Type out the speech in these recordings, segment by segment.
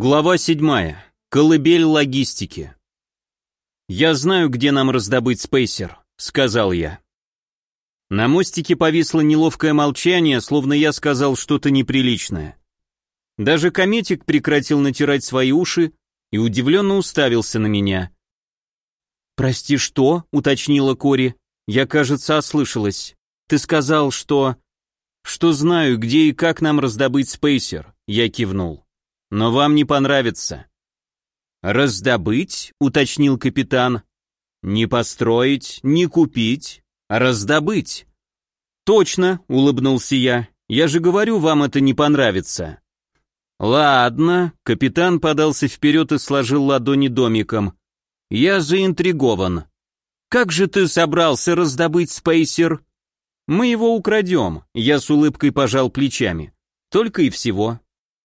Глава 7. Колыбель логистики. «Я знаю, где нам раздобыть спейсер», — сказал я. На мостике повисло неловкое молчание, словно я сказал что-то неприличное. Даже кометик прекратил натирать свои уши и удивленно уставился на меня. «Прости, что?» — уточнила Кори. «Я, кажется, ослышалась. Ты сказал, что...» «Что знаю, где и как нам раздобыть спейсер», — я кивнул. «Но вам не понравится». «Раздобыть?» — уточнил капитан. «Не построить, не купить, а раздобыть». «Точно», — улыбнулся я. «Я же говорю, вам это не понравится». «Ладно», — капитан подался вперед и сложил ладони домиком. «Я заинтригован. Как же ты собрался раздобыть спейсер?» «Мы его украдем», — я с улыбкой пожал плечами. «Только и всего».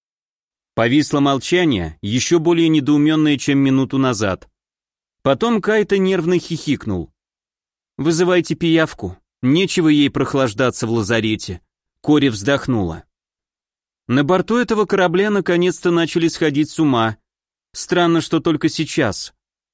Повисло молчание, еще более недоуменное, чем минуту назад. Потом Кайта нервно хихикнул. «Вызывайте пиявку, нечего ей прохлаждаться в лазарете». Кори вздохнула. На борту этого корабля наконец-то начали сходить с ума. Странно, что только сейчас.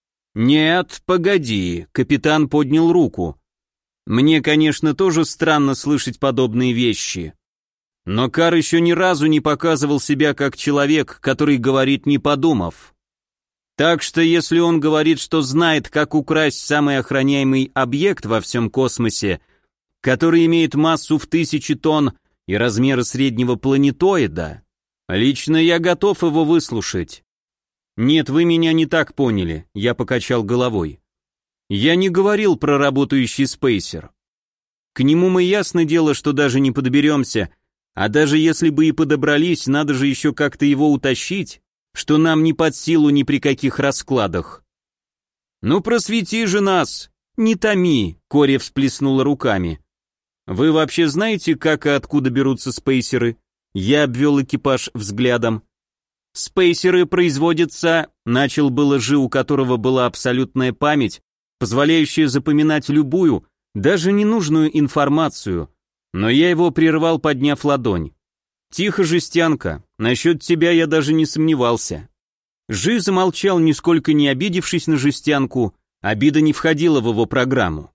«Нет, погоди», — капитан поднял руку. «Мне, конечно, тоже странно слышать подобные вещи. Но Кар еще ни разу не показывал себя как человек, который говорит не подумав. Так что если он говорит, что знает, как украсть самый охраняемый объект во всем космосе, который имеет массу в 1000 тонн и размеры среднего планетоида, лично я готов его выслушать». «Нет, вы меня не так поняли», — я покачал головой. «Я не говорил про работающий спейсер. К нему мы, ясно дело, что даже не подберемся, а даже если бы и подобрались, надо же еще как-то его утащить, что нам не под силу ни при каких раскладах». «Ну просвети же нас!» «Не томи», — Кори всплеснула руками. «Вы вообще знаете, как и откуда берутся спейсеры?» Я обвел экипаж взглядом. «Спейсеры производятся», — начал было Жи, у которого была абсолютная память, позволяющая запоминать любую, даже ненужную информацию, но я его прервал, подняв ладонь. «Тихо, жестянка, насчет тебя я даже не сомневался». Жи замолчал, нисколько не обидевшись на жестянку, обида не входила в его программу.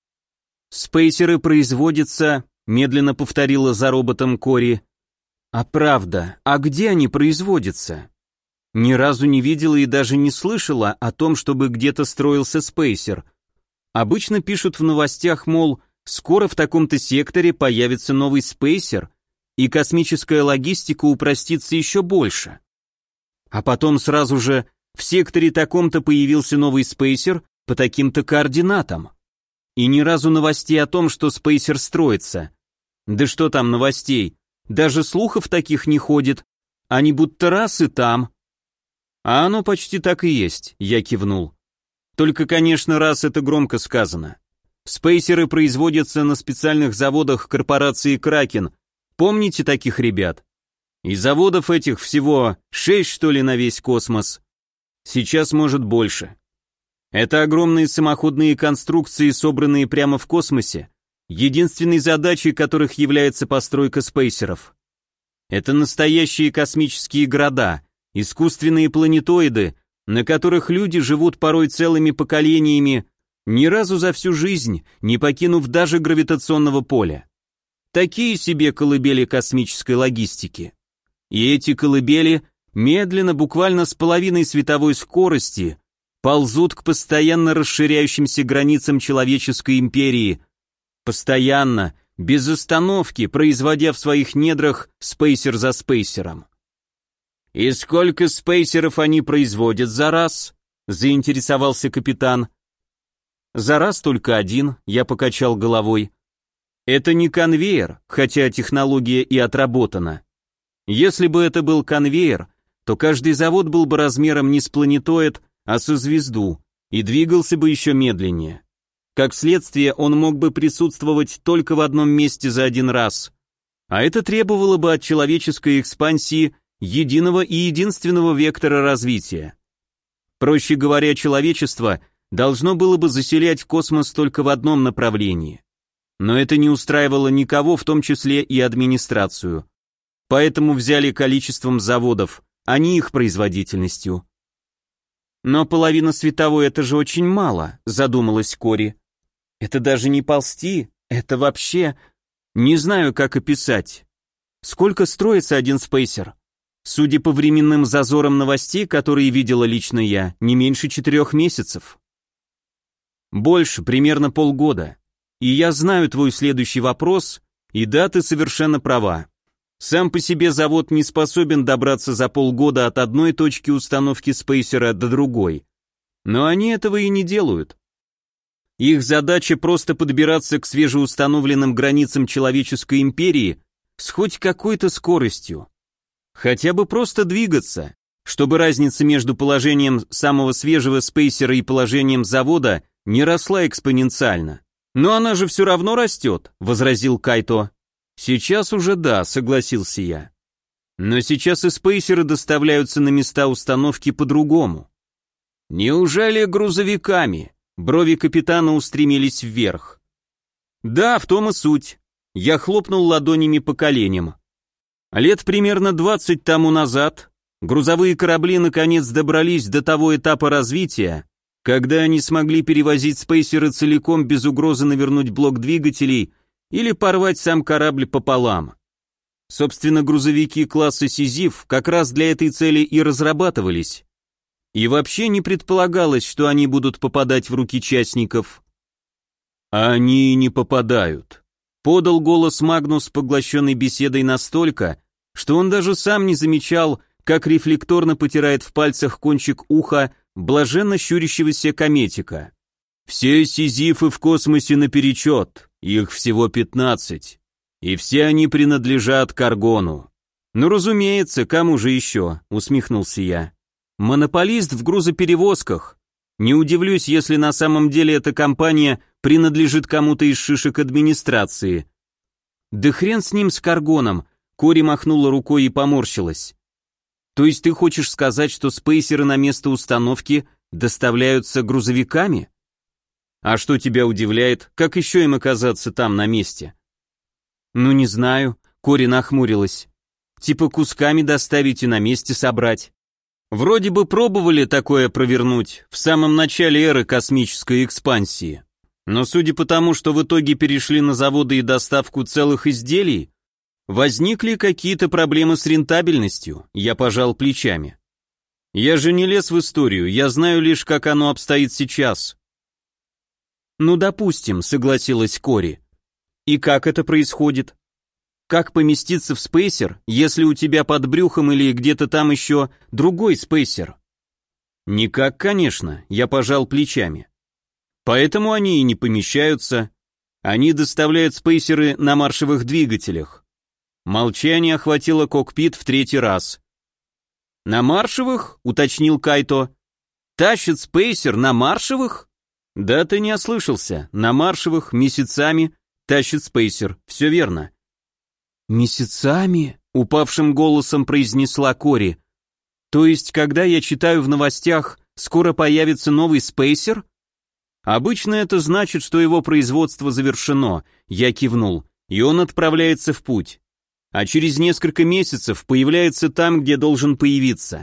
«Спейсеры производятся», — медленно повторила за роботом Кори. «А правда, а где они производятся?» Ни разу не видела и даже не слышала о том, чтобы где-то строился спейсер. Обычно пишут в новостях, мол, скоро в таком-то секторе появится новый спейсер, и космическая логистика упростится еще больше. А потом сразу же в секторе таком-то появился новый спейсер по таким-то координатам. И ни разу новостей о том, что спейсер строится. Да что там новостей, даже слухов таких не ходит, они будто раз и там. А оно почти так и есть, я кивнул. Только, конечно, раз это громко сказано. Спейсеры производятся на специальных заводах корпорации «Кракен». Помните таких ребят? И заводов этих всего 6, что ли, на весь космос. Сейчас, может, больше. Это огромные самоходные конструкции, собранные прямо в космосе, единственной задачей которых является постройка спейсеров. Это настоящие космические города, искусственные планетоиды, на которых люди живут порой целыми поколениями, ни разу за всю жизнь не покинув даже гравитационного поля. Такие себе колыбели космической логистики. И эти колыбели медленно, буквально с половиной световой скорости, ползут к постоянно расширяющимся границам человеческой империи, постоянно, без остановки, производя в своих недрах спейсер за спейсером. «И сколько спейсеров они производят за раз?» — заинтересовался капитан. «За раз только один», — я покачал головой. «Это не конвейер, хотя технология и отработана. Если бы это был конвейер, то каждый завод был бы размером не с планетоид, а со звезду, и двигался бы еще медленнее. Как следствие, он мог бы присутствовать только в одном месте за один раз. А это требовало бы от человеческой экспансии единого и единственного вектора развития. Проще говоря, человечество должно было бы заселять космос только в одном направлении. Но это не устраивало никого, в том числе и администрацию. Поэтому взяли количеством заводов, а не их производительностью. Но половина световой — это же очень мало, задумалась Кори. Это даже не ползти, это вообще... Не знаю, как описать. Сколько строится один спейсер? Судя по временным зазорам новостей, которые видела лично я, не меньше 4 месяцев. Больше, примерно полгода. И я знаю твой следующий вопрос, и да, ты совершенно права. Сам по себе завод не способен добраться за полгода от одной точки установки спейсера до другой. Но они этого и не делают. Их задача просто подбираться к свежеустановленным границам человеческой империи с хоть какой-то скоростью. Хотя бы просто двигаться, чтобы разница между положением самого свежего спейсера и положением завода не росла экспоненциально. «Но она же все равно растет», — возразил Кайто. «Сейчас уже да», — согласился я. «Но сейчас и спейсеры доставляются на места установки по-другому». «Неужели грузовиками?» Брови капитана устремились вверх. «Да, в том и суть». Я хлопнул ладонями по коленям. Лет примерно 20 тому назад грузовые корабли наконец добрались до того этапа развития, когда они смогли перевозить спейсеры целиком без угрозы навернуть блок двигателей или порвать сам корабль пополам. Собственно, грузовики класса Сизиф как раз для этой цели и разрабатывались. И вообще не предполагалось, что они будут попадать в руки частников. «Они не попадают», — подал голос Магнус, поглощенный беседой настолько, что он даже сам не замечал, как рефлекторно потирает в пальцах кончик уха блаженно щурящегося кометика. «Все сизифы в космосе наперечет, их всего 15, и все они принадлежат Каргону». «Ну, разумеется, кому же еще?» — усмехнулся я. «Монополист в грузоперевозках. Не удивлюсь, если на самом деле эта компания принадлежит кому-то из шишек администрации». «Да хрен с ним, с Каргоном», — Кори махнула рукой и поморщилась. «То есть ты хочешь сказать, что спейсеры на место установки доставляются грузовиками? А что тебя удивляет, как еще им оказаться там на месте?» «Ну не знаю», — Кори нахмурилась. «Типа кусками доставить и на месте собрать». Вроде бы пробовали такое провернуть в самом начале эры космической экспансии. Но судя по тому, что в итоге перешли на заводы и доставку целых изделий, возникли какие-то проблемы с рентабельностью, я пожал плечами. Я же не лез в историю, я знаю лишь, как оно обстоит сейчас. Ну, допустим, согласилась Кори. И как это происходит? Как поместиться в спейсер, если у тебя под брюхом или где-то там еще другой спейсер? Никак, конечно, я пожал плечами. Поэтому они и не помещаются. Они доставляют спейсеры на маршевых двигателях. Молчание охватило кокпит в 3-й раз. «На маршевых?» — уточнил Кайто. «Тащит спейсер на маршевых?» «Да ты не ослышался. На маршевых, месяцами, тащит спейсер. Все верно». «Месяцами?» — упавшим голосом произнесла Кори. «То есть, когда я читаю в новостях, скоро появится новый спейсер?» «Обычно это значит, что его производство завершено», — я кивнул, «и он отправляется в путь. А через несколько месяцев появляется там, где должен появиться».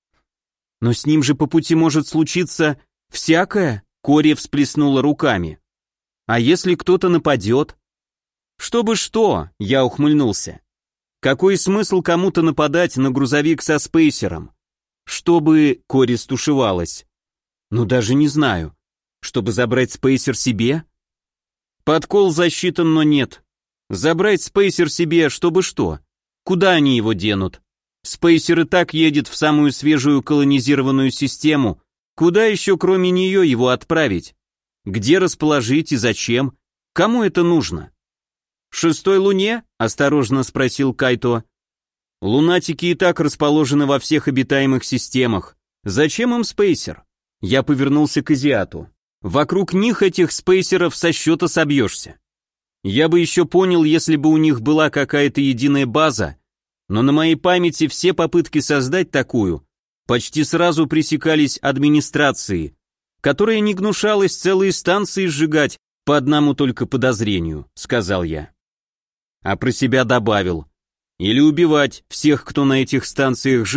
«Но с ним же по пути может случиться всякое», — Кори всплеснула руками. «А если кто-то нападет?» «Чтобы что?» — я ухмыльнулся. «Какой смысл кому-то нападать на грузовик со спейсером?» «Чтобы...» — Кори стушевалась. «Ну даже не знаю. Чтобы забрать спейсер себе?» «Подкол засчитан, но нет. Забрать спейсер себе, чтобы что? Куда они его денут? Спейсер и так едет в самую свежую колонизированную систему. Куда еще кроме нее его отправить? Где расположить и зачем? Кому это нужно?» «Шестой луне?» — осторожно спросил Кайто. «Лунатики и так расположены во всех обитаемых системах. Зачем им спейсер?» Я повернулся к азиату. «Вокруг них этих спейсеров со счета собьешься. Я бы еще понял, если бы у них была какая-то единая база, но на моей памяти все попытки создать такую почти сразу пресекались администрацией, которая не гнушалась целые станции сжигать по одному только подозрению», — сказал я. А про себя добавил: «Или убивать всех, кто на этих станциях жил,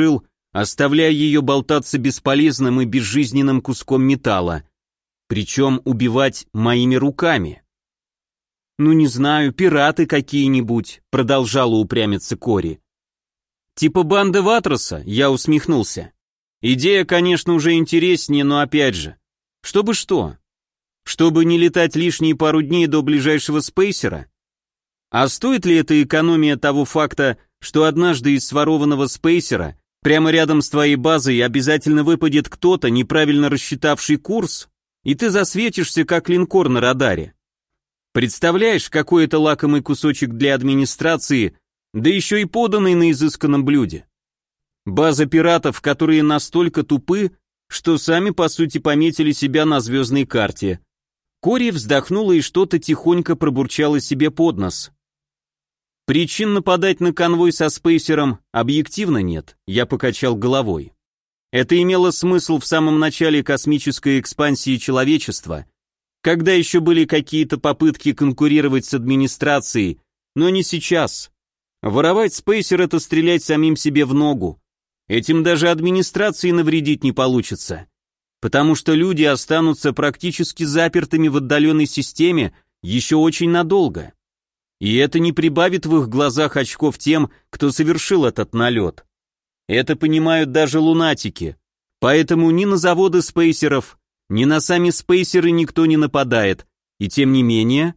оставляя ее болтаться бесполезным и безжизненным куском металла, причем убивать моими руками. «Ну не знаю, пираты какие-нибудь», — продолжала упрямиться Кори. «Типа банды Ватроса», — я усмехнулся. «Идея, конечно, уже интереснее, но опять же, чтобы что? Чтобы не летать лишние пару дней до ближайшего спейсера? А стоит ли эта экономия того факта, что однажды из сворованного спейсера прямо рядом с твоей базой обязательно выпадет кто-то, неправильно рассчитавший курс, и ты засветишься, как линкор на радаре? Представляешь, какой это лакомый кусочек для администрации, да еще и поданный на изысканном блюде? База пиратов, которые настолько тупы, что сами по сути пометили себя на звездной карте». Кори вздохнула и что-то тихонько пробурчала себе под нос. «Причин нападать на конвой со спейсером объективно нет», я покачал головой. Это имело смысл в самом начале космической экспансии человечества, когда еще были какие-то попытки конкурировать с администрацией, но не сейчас. Воровать спейсер — это стрелять самим себе в ногу. Этим даже администрации навредить не получится, потому что люди останутся практически запертыми в отдаленной системе еще очень надолго. И это не прибавит в их глазах очков тем, кто совершил этот налет. Это понимают даже лунатики. Поэтому ни на заводы спейсеров, ни на сами спейсеры никто не нападает. И тем не менее...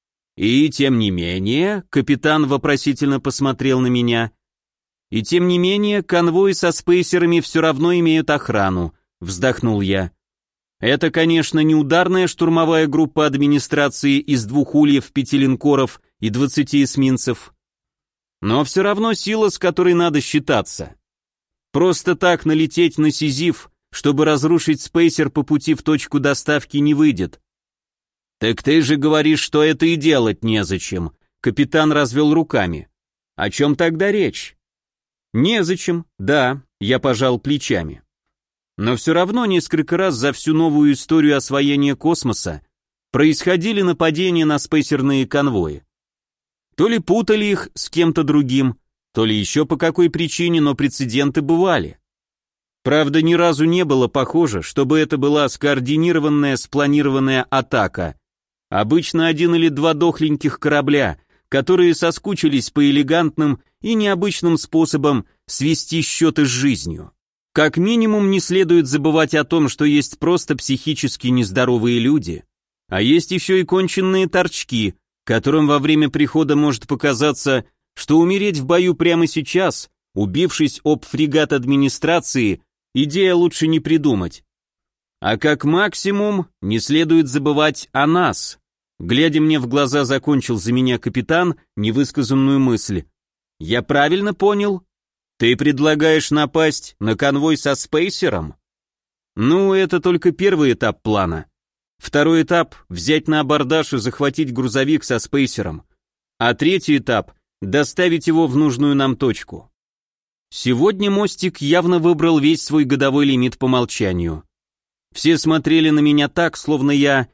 капитан вопросительно посмотрел на меня. И тем не менее, конвои со спейсерами все равно имеют охрану, вздохнул я. Это, конечно, не ударная штурмовая группа администрации из 2 ульев, 5 линкоров и 20 эсминцев, но все равно сила, с которой надо считаться. Просто так налететь на Сизиф, чтобы разрушить спейсер по пути в точку доставки, не выйдет. «Так ты же говоришь, что это и делать незачем», — капитан развел руками. «О чем тогда речь?» «Незачем, да», — я пожал плечами. Но все равно несколько раз за всю новую историю освоения космоса происходили нападения на спейсерные конвои. То ли путали их с кем-то другим, то ли еще по какой причине, но прецеденты бывали. Правда, ни разу не было похоже, чтобы это была скоординированная, спланированная атака. Обычно 1 или 2 дохленьких корабля, которые соскучились по элегантным и необычным способам свести счеты с жизнью. Как минимум, не следует забывать о том, что есть просто психически нездоровые люди, а есть еще и конченные торчки, которым во время прихода может показаться, что умереть в бою прямо сейчас, убившись об фрегат администрации, идея лучше не придумать. А как максимум, не следует забывать о нас. Глядя мне в глаза, закончил за меня капитан невысказанную мысль. «Я правильно понял? Ты предлагаешь напасть на конвой со спейсером?» «Ну, это только первый этап плана. Второй этап — взять на абордаж и захватить грузовик со спейсером. А третий этап — доставить его в нужную нам точку». Сегодня мостик явно выбрал весь свой годовой лимит по умолчанию. Все смотрели на меня так, словно я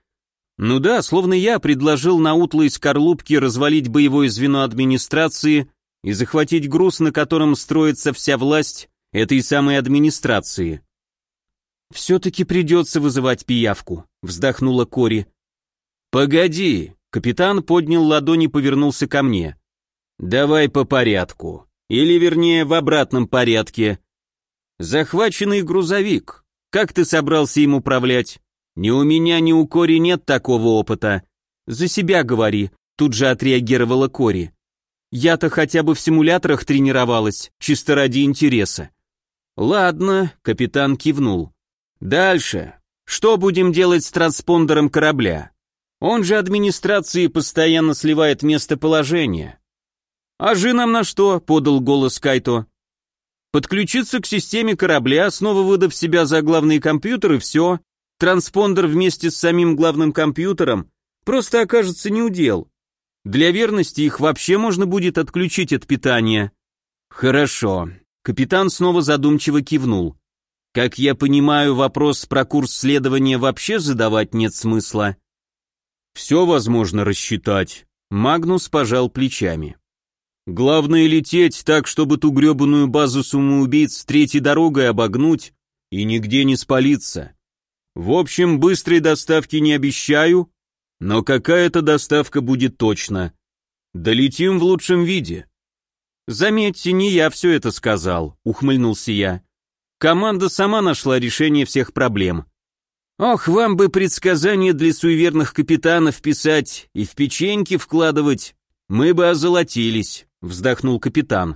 предложил на утлой скорлупке развалить боевое звено администрации и захватить груз, на котором строится вся власть этой самой администрации. «Все-таки придется вызывать пиявку», — вздохнула Кори. «Погоди», — капитан поднял ладонь и повернулся ко мне. «Давай по порядку, или вернее в обратном порядке. Захваченный грузовик, как ты собрался им управлять? Ни у меня, ни у Кори нет такого опыта». «За себя говори», — тут же отреагировала Кори. «Я-то хотя бы в симуляторах тренировалась, чисто ради интереса». «Ладно», — капитан кивнул. «Дальше. Что будем делать с транспондером корабля? Он же администрации постоянно сливает местоположение». «А же нам на что?» — подал голос Кайто. «Подключиться к системе корабля, снова выдав себя за главный компьютер, и все. Транспондер вместе с самим главным компьютером просто окажется неудел. Для верности их вообще можно будет отключить от питания». «Хорошо». Капитан снова задумчиво кивнул. «Как я понимаю, вопрос про курс следования вообще задавать нет смысла». «Все возможно рассчитать», — Магнус пожал плечами. Главное лететь так, чтобы ту гребаную базу самоубийц третьей дорогой обогнуть и нигде не спалиться. В общем, быстрой доставки не обещаю, но какая-то доставка будет точно. Долетим в лучшем виде. Заметьте, не я все это сказал, ухмыльнулся я. Команда сама нашла решение всех проблем. Ох, вам бы предсказания для суеверных капитанов писать и в печеньки вкладывать, мы бы озолотились, вздохнул капитан.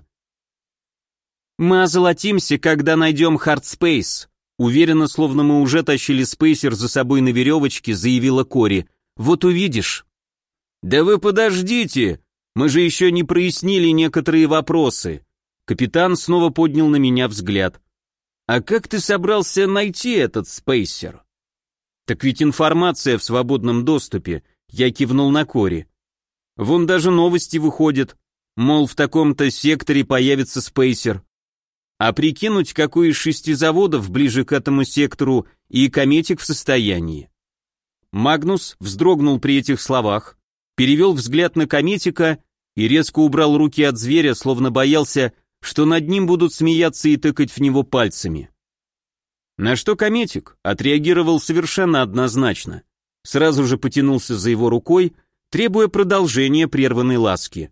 Мы озолотимся, когда найдем Хардспейс. Уверенно, словно мы уже тащили спейсер за собой на веревочке, заявила Кори. Вот увидишь. Да вы подождите, мы же еще не прояснили некоторые вопросы. Капитан снова поднял на меня взгляд. А как ты собрался найти этот спейсер? Так ведь информация в свободном доступе, я кивнул на Кори. Вон даже новости выходят, мол, в таком-то секторе появится спейсер. А прикинуть, какой из 6 заводов ближе к этому сектору и кометик в состоянии. Магнус вздрогнул при этих словах, перевел взгляд на кометика и резко убрал руки от зверя, словно боялся, что над ним будут смеяться и тыкать в него пальцами. На что кометик отреагировал совершенно однозначно. Сразу же потянулся за его рукой, требуя продолжения прерванной ласки.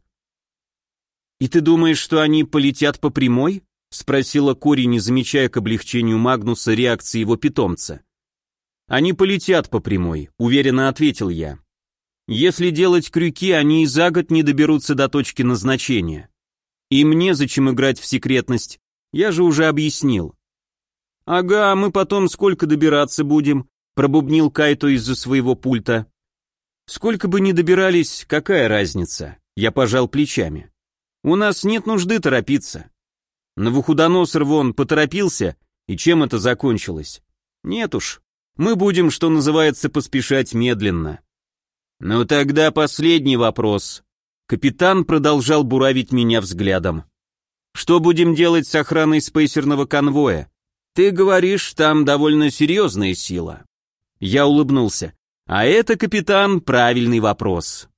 «И ты думаешь, что они полетят по прямой?» — спросила Кори, не замечая к облегчению Магнуса реакции его питомца. «Они полетят по прямой», — уверенно ответил я. «Если делать крюки, они и за год не доберутся до точки назначения. Им незачем играть в секретность, я же уже объяснил». «Ага, мы потом сколько добираться будем?» — пробубнил Кайто из-за своего пульта. «Сколько бы ни добирались, какая разница?» — я пожал плечами. «У нас нет нужды торопиться. Навуходоносор вон поторопился, и чем это закончилось? Нет уж, мы будем, что называется, поспешать медленно». «Ну тогда последний вопрос». Капитан продолжал буравить меня взглядом. «Что будем делать с охраной спейсерного конвоя? Ты говоришь, там довольно серьезная сила». Я улыбнулся. «А это, капитан, правильный вопрос.